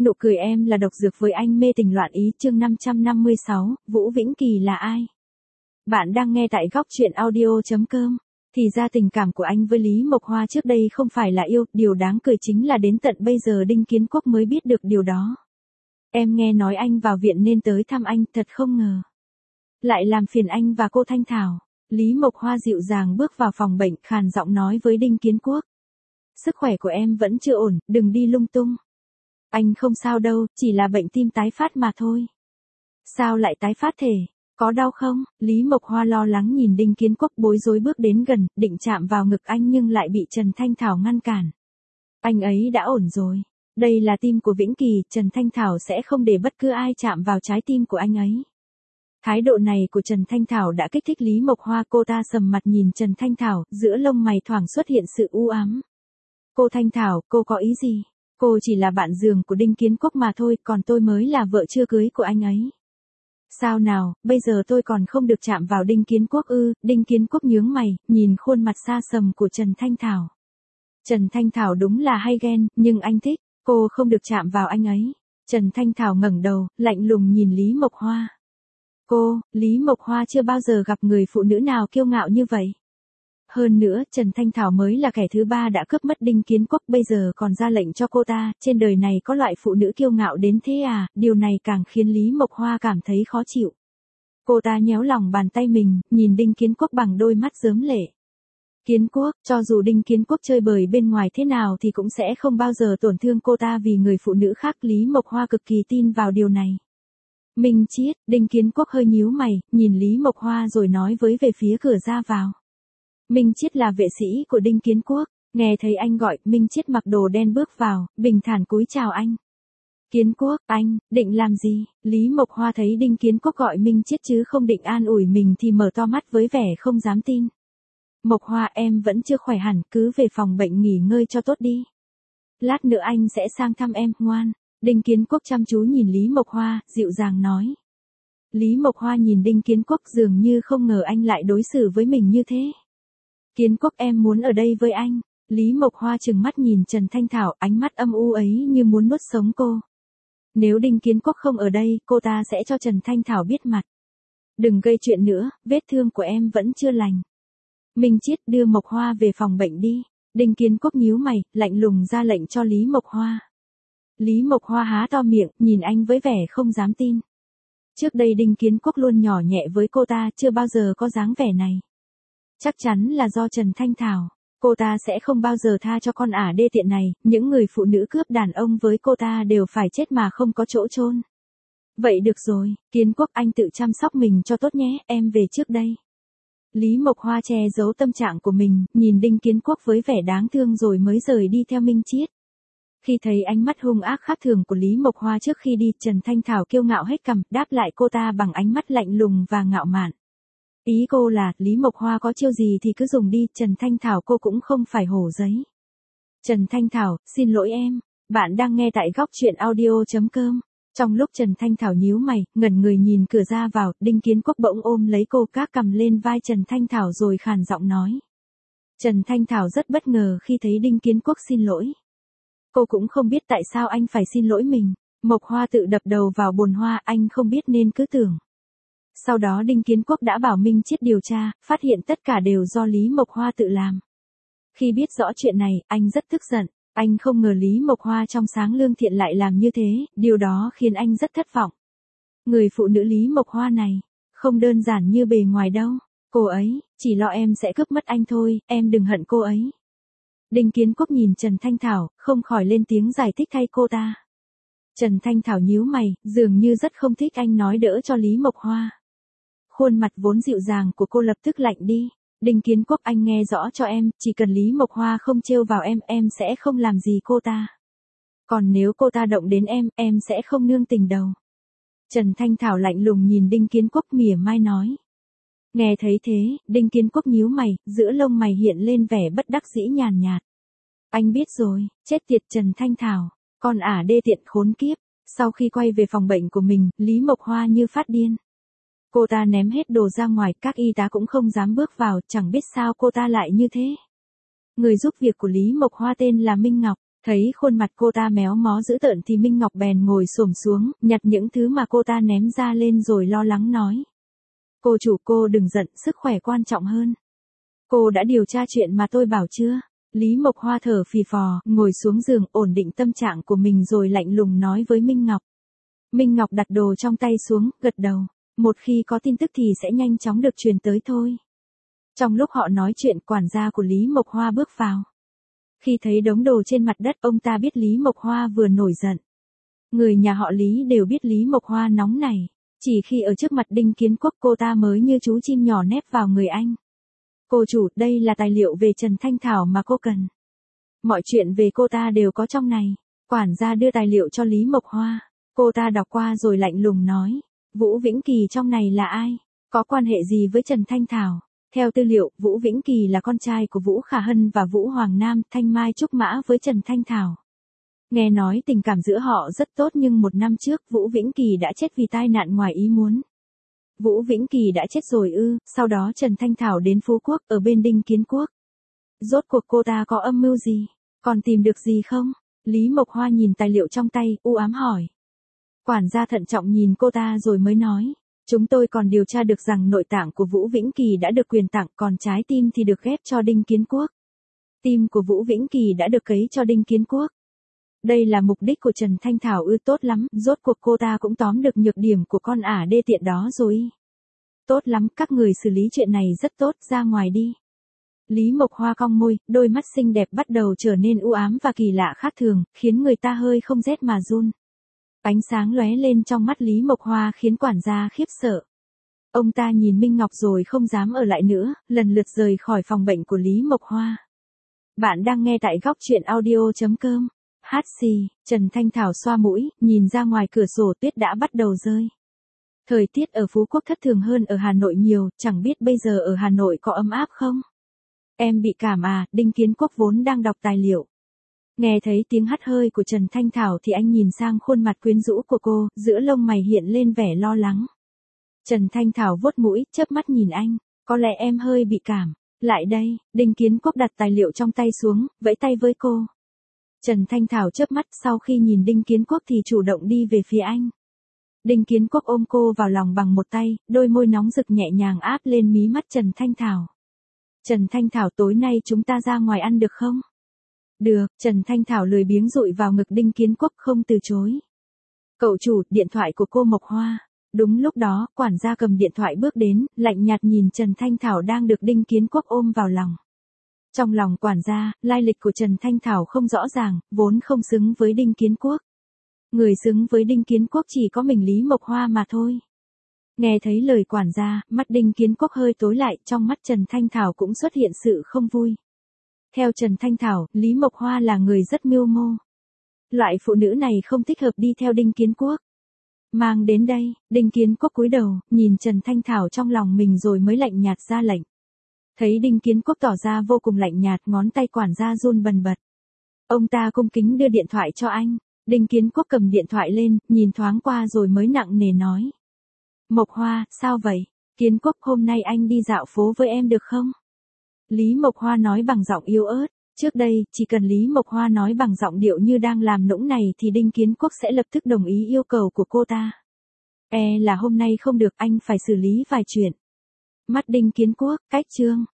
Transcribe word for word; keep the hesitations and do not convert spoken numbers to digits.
Nụ cười em là độc dược với anh mê tình loạn ý chương năm trăm năm mươi sáu, Vũ Vĩnh Kỳ là ai? Bạn đang nghe tại góc truyện audio.com. Thì ra tình cảm của anh với Lý Mộc Hoa trước đây không phải là yêu, điều đáng cười chính là đến tận bây giờ Đinh Kiến Quốc mới biết được điều đó. Em nghe nói anh vào viện nên tới thăm anh, thật không ngờ. Lại làm phiền anh và cô Thanh Thảo. Lý Mộc Hoa dịu dàng bước vào phòng bệnh, khàn giọng nói với Đinh Kiến Quốc. Sức khỏe của em vẫn chưa ổn, đừng đi lung tung. Anh không sao đâu, chỉ là bệnh tim tái phát mà thôi. Sao lại tái phát thể? Có đau không? Lý Mộc Hoa lo lắng nhìn Đinh Kiến Quốc bối rối bước đến gần, định chạm vào ngực anh nhưng lại bị Trần Thanh Thảo ngăn cản. Anh ấy đã ổn rồi. Đây là tim của Vĩnh Kỳ, Trần Thanh Thảo sẽ không để bất cứ ai chạm vào trái tim của anh ấy. Thái độ này của Trần Thanh Thảo đã kích thích Lý Mộc Hoa, cô ta sầm mặt nhìn Trần Thanh Thảo, giữa lông mày thoảng xuất hiện sự u ám. Cô Thanh Thảo, cô có ý gì? Cô chỉ là bạn giường của Đinh Kiến Quốc mà thôi, còn tôi mới là vợ chưa cưới của anh ấy. Sao nào, bây giờ tôi còn không được chạm vào Đinh Kiến Quốc ư? Đinh Kiến Quốc nhướng mày, nhìn khuôn mặt xa sầm của Trần Thanh Thảo. Trần Thanh Thảo đúng là hay ghen, nhưng anh thích, cô không được chạm vào anh ấy. Trần Thanh Thảo ngẩng đầu, lạnh lùng nhìn Lý Mộc Hoa. Cô, Lý Mộc Hoa chưa bao giờ gặp người phụ nữ nào kiêu ngạo như vậy. Hơn nữa, Trần Thanh Thảo mới là kẻ thứ ba đã cướp mất Đinh Kiến Quốc, bây giờ còn ra lệnh cho cô ta, trên đời này có loại phụ nữ kiêu ngạo đến thế à, điều này càng khiến Lý Mộc Hoa cảm thấy khó chịu. Cô ta nhéo lòng bàn tay mình, nhìn Đinh Kiến Quốc bằng đôi mắt rớm lệ. Kiến Quốc, cho dù Đinh Kiến Quốc chơi bời bên ngoài thế nào thì cũng sẽ không bao giờ tổn thương cô ta vì người phụ nữ khác, Lý Mộc Hoa cực kỳ tin vào điều này. Minh Chiết, Đinh Kiến Quốc hơi nhíu mày, nhìn Lý Mộc Hoa rồi nói với về phía cửa ra vào. Minh Chiết là vệ sĩ của Đinh Kiến Quốc, nghe thấy anh gọi, Minh Chiết mặc đồ đen bước vào, bình thản cúi chào anh. Kiến Quốc, anh, định làm gì? Lý Mộc Hoa thấy Đinh Kiến Quốc gọi Minh Chiết chứ không định an ủi mình thì mở to mắt với vẻ không dám tin. Mộc Hoa, em vẫn chưa khỏe hẳn, cứ về phòng bệnh nghỉ ngơi cho tốt đi. Lát nữa anh sẽ sang thăm em, ngoan. Đinh Kiến Quốc chăm chú nhìn Lý Mộc Hoa, dịu dàng nói. Lý Mộc Hoa nhìn Đinh Kiến Quốc dường như không ngờ anh lại đối xử với mình như thế. Kiến Quốc, em muốn ở đây với anh. Lý Mộc Hoa trừng mắt nhìn Trần Thanh Thảo, ánh mắt âm u ấy như muốn nuốt sống cô. Nếu Đinh Kiến Quốc không ở đây, cô ta sẽ cho Trần Thanh Thảo biết mặt. Đừng gây chuyện nữa, vết thương của em vẫn chưa lành. Minh Chiết, đưa Mộc Hoa về phòng bệnh đi. Đinh Kiến Quốc nhíu mày, lạnh lùng ra lệnh cho Lý Mộc Hoa. Lý Mộc Hoa há to miệng, nhìn anh với vẻ không dám tin. Trước đây Đinh Kiến Quốc luôn nhỏ nhẹ với cô ta, chưa bao giờ có dáng vẻ này. Chắc chắn là do Trần Thanh Thảo. Cô ta sẽ không bao giờ tha cho con ả đê tiện này, những người phụ nữ cướp đàn ông với cô ta đều phải chết mà không có chỗ chôn. Vậy được rồi, Kiến Quốc, anh tự chăm sóc mình cho tốt nhé, em về trước đây. Lý Mộc Hoa che giấu tâm trạng của mình, nhìn Đinh Kiến Quốc với vẻ đáng thương rồi mới rời đi theo Minh Chiết. Khi thấy ánh mắt hung ác khác thường của Lý Mộc Hoa trước khi đi, Trần Thanh Thảo kiêu ngạo hết cằm, đáp lại cô ta bằng ánh mắt lạnh lùng và ngạo mạn. Ý cô là, Lý Mộc Hoa có chiêu gì thì cứ dùng đi, Trần Thanh Thảo cô cũng không phải hổ giấy. Trần Thanh Thảo, xin lỗi em. Bạn đang nghe tại góc truyện audio.com. Trong lúc Trần Thanh Thảo nhíu mày, ngẩn người nhìn cửa ra vào, Đinh Kiến Quốc bỗng ôm lấy cô, các cầm lên vai Trần Thanh Thảo rồi khàn giọng nói. Trần Thanh Thảo rất bất ngờ khi thấy Đinh Kiến Quốc xin lỗi. Cô cũng không biết tại sao anh phải xin lỗi mình. Mộc Hoa tự đập đầu vào bồn hoa, anh không biết nên cứ tưởng. Sau đó Đinh Kiến Quốc đã bảo Minh Chiết điều tra, phát hiện tất cả đều do Lý Mộc Hoa tự làm. Khi biết rõ chuyện này, anh rất tức giận. Anh không ngờ Lý Mộc Hoa trong sáng lương thiện lại làm như thế, điều đó khiến anh rất thất vọng. Người phụ nữ Lý Mộc Hoa này, không đơn giản như bề ngoài đâu. Cô ấy, chỉ lo em sẽ cướp mất anh thôi, em đừng hận cô ấy. Đinh Kiến Quốc nhìn Trần Thanh Thảo, không khỏi lên tiếng giải thích thay cô ta. Trần Thanh Thảo nhíu mày, dường như rất không thích anh nói đỡ cho Lý Mộc Hoa. Khuôn mặt vốn dịu dàng của cô lập tức lạnh đi. Đinh Kiến Quốc, anh nghe rõ cho em, chỉ cần Lý Mộc Hoa không trêu vào em, em sẽ không làm gì cô ta. Còn nếu cô ta động đến em, em sẽ không nương tình đâu. Trần Thanh Thảo lạnh lùng nhìn Đinh Kiến Quốc, mỉa mai nói. Nghe thấy thế, Đinh Kiến Quốc nhíu mày, giữa lông mày hiện lên vẻ bất đắc dĩ nhàn nhạt. Anh biết rồi, chết tiệt Trần Thanh Thảo, con ả đê tiện khốn kiếp. Sau khi quay về phòng bệnh của mình, Lý Mộc Hoa như phát điên. Cô ta ném hết đồ ra ngoài, các y tá cũng không dám bước vào, chẳng biết sao cô ta lại như thế. Người giúp việc của Lý Mộc Hoa tên là Minh Ngọc. Thấy khuôn mặt cô ta méo mó dữ tợn thì Minh Ngọc bèn ngồi xổm xuống, nhặt những thứ mà cô ta ném ra lên rồi lo lắng nói. Cô chủ, cô đừng giận, sức khỏe quan trọng hơn. Cô đã điều tra chuyện mà tôi bảo chưa? Lý Mộc Hoa thở phì phò, ngồi xuống giường, ổn định tâm trạng của mình rồi lạnh lùng nói với Minh Ngọc. Minh Ngọc đặt đồ trong tay xuống, gật đầu. Một khi có tin tức thì sẽ nhanh chóng được truyền tới thôi. Trong lúc họ nói chuyện, quản gia của Lý Mộc Hoa bước vào. Khi thấy đống đồ trên mặt đất, ông ta biết Lý Mộc Hoa vừa nổi giận. Người nhà họ Lý đều biết Lý Mộc Hoa nóng này. Chỉ khi ở trước mặt Đinh Kiến Quốc cô ta mới như chú chim nhỏ nép vào người anh. Cô chủ, đây là tài liệu về Trần Thanh Thảo mà cô cần. Mọi chuyện về cô ta đều có trong này. Quản gia đưa tài liệu cho Lý Mộc Hoa. Cô ta đọc qua rồi lạnh lùng nói. Vũ Vĩnh Kỳ trong này là ai? Có quan hệ gì với Trần Thanh Thảo? Theo tư liệu, Vũ Vĩnh Kỳ là con trai của Vũ Khả Hân và Vũ Hoàng Nam, thanh mai trúc mã với Trần Thanh Thảo. Nghe nói tình cảm giữa họ rất tốt nhưng một năm trước Vũ Vĩnh Kỳ đã chết vì tai nạn ngoài ý muốn. Vũ Vĩnh Kỳ đã chết rồi ư, sau đó Trần Thanh Thảo đến Phú Quốc ở bên Đinh Kiến Quốc. Rốt cuộc cô ta có âm mưu gì? Còn tìm được gì không? Lý Mộc Hoa nhìn tài liệu trong tay, u ám hỏi. Quản gia thận trọng nhìn cô ta rồi mới nói. Chúng tôi còn điều tra được rằng nội tạng của Vũ Vĩnh Kỳ đã được quyền tặng, còn trái tim thì được ghép cho Đinh Kiến Quốc. Tim của Vũ Vĩnh Kỳ đã được cấy cho Đinh Kiến Quốc. Đây là mục đích của Trần Thanh Thảo ư? Tốt lắm, rốt cuộc cô ta cũng tóm được nhược điểm của con ả đê tiện đó rồi. Tốt lắm, các người xử lý chuyện này rất tốt, ra ngoài đi. Lý Mộc Hoa cong môi, đôi mắt xinh đẹp bắt đầu trở nên u ám và kỳ lạ khác thường, khiến người ta hơi không rét mà run. Ánh sáng lóe lên trong mắt Lý Mộc Hoa khiến quản gia khiếp sợ. Ông ta nhìn Minh Ngọc rồi không dám ở lại nữa, lần lượt rời khỏi phòng bệnh của Lý Mộc Hoa. Bạn đang nghe tại góc truyện audio chấm com. Hát xì, Trần Thanh Thảo xoa mũi, nhìn ra ngoài cửa sổ tuyết đã bắt đầu rơi. Thời tiết ở Phú Quốc thất thường hơn ở Hà Nội nhiều, chẳng biết bây giờ ở Hà Nội có ấm áp không? Em bị cảm à? Đinh Kiến Quốc vốn đang đọc tài liệu. Nghe thấy tiếng hắt hơi của Trần Thanh Thảo thì anh nhìn sang khuôn mặt quyến rũ của cô, giữa lông mày hiện lên vẻ lo lắng. Trần Thanh Thảo vuốt mũi, chớp mắt nhìn anh, có lẽ em hơi bị cảm. Lại đây, Đinh Kiến Quốc đặt tài liệu trong tay xuống, vẫy tay với cô. Trần Thanh Thảo chớp mắt, sau khi nhìn Đinh Kiến Quốc thì chủ động đi về phía anh. Đinh Kiến Quốc ôm cô vào lòng bằng một tay, đôi môi nóng rực nhẹ nhàng áp lên mí mắt Trần Thanh Thảo. Trần Thanh Thảo, tối nay chúng ta ra ngoài ăn được không? Được, Trần Thanh Thảo lười biếng dụi vào ngực Đinh Kiến Quốc không từ chối. Cậu chủ, điện thoại của cô Mộc Hoa. Đúng lúc đó, quản gia cầm điện thoại bước đến, lạnh nhạt nhìn Trần Thanh Thảo đang được Đinh Kiến Quốc ôm vào lòng. Trong lòng quản gia, lai lịch của Trần Thanh Thảo không rõ ràng, vốn không xứng với Đinh Kiến Quốc. Người xứng với Đinh Kiến Quốc chỉ có mình Lý Mộc Hoa mà thôi. Nghe thấy lời quản gia, mắt Đinh Kiến Quốc hơi tối lại, trong mắt Trần Thanh Thảo cũng xuất hiện sự không vui. Theo Trần Thanh Thảo, Lý Mộc Hoa là người rất mưu mô. Loại phụ nữ này không thích hợp đi theo Đinh Kiến Quốc. Mang đến đây, Đinh Kiến Quốc cúi đầu, nhìn Trần Thanh Thảo trong lòng mình rồi mới lạnh nhạt ra lệnh. Thấy Đinh Kiến Quốc tỏ ra vô cùng lạnh nhạt, ngón tay quản gia run bần bật. Ông ta cung kính đưa điện thoại cho anh. Đinh Kiến Quốc cầm điện thoại lên, nhìn thoáng qua rồi mới nặng nề nói. Mộc Hoa, sao vậy? Kiến Quốc, hôm nay anh đi dạo phố với em được không? Lý Mộc Hoa nói bằng giọng yếu ớt. Trước đây, chỉ cần Lý Mộc Hoa nói bằng giọng điệu như đang làm nũng này thì Đinh Kiến Quốc sẽ lập tức đồng ý yêu cầu của cô ta. E là hôm nay không được, anh phải xử lý vài chuyện. Mắt Đinh Kiến Quốc, cách trương.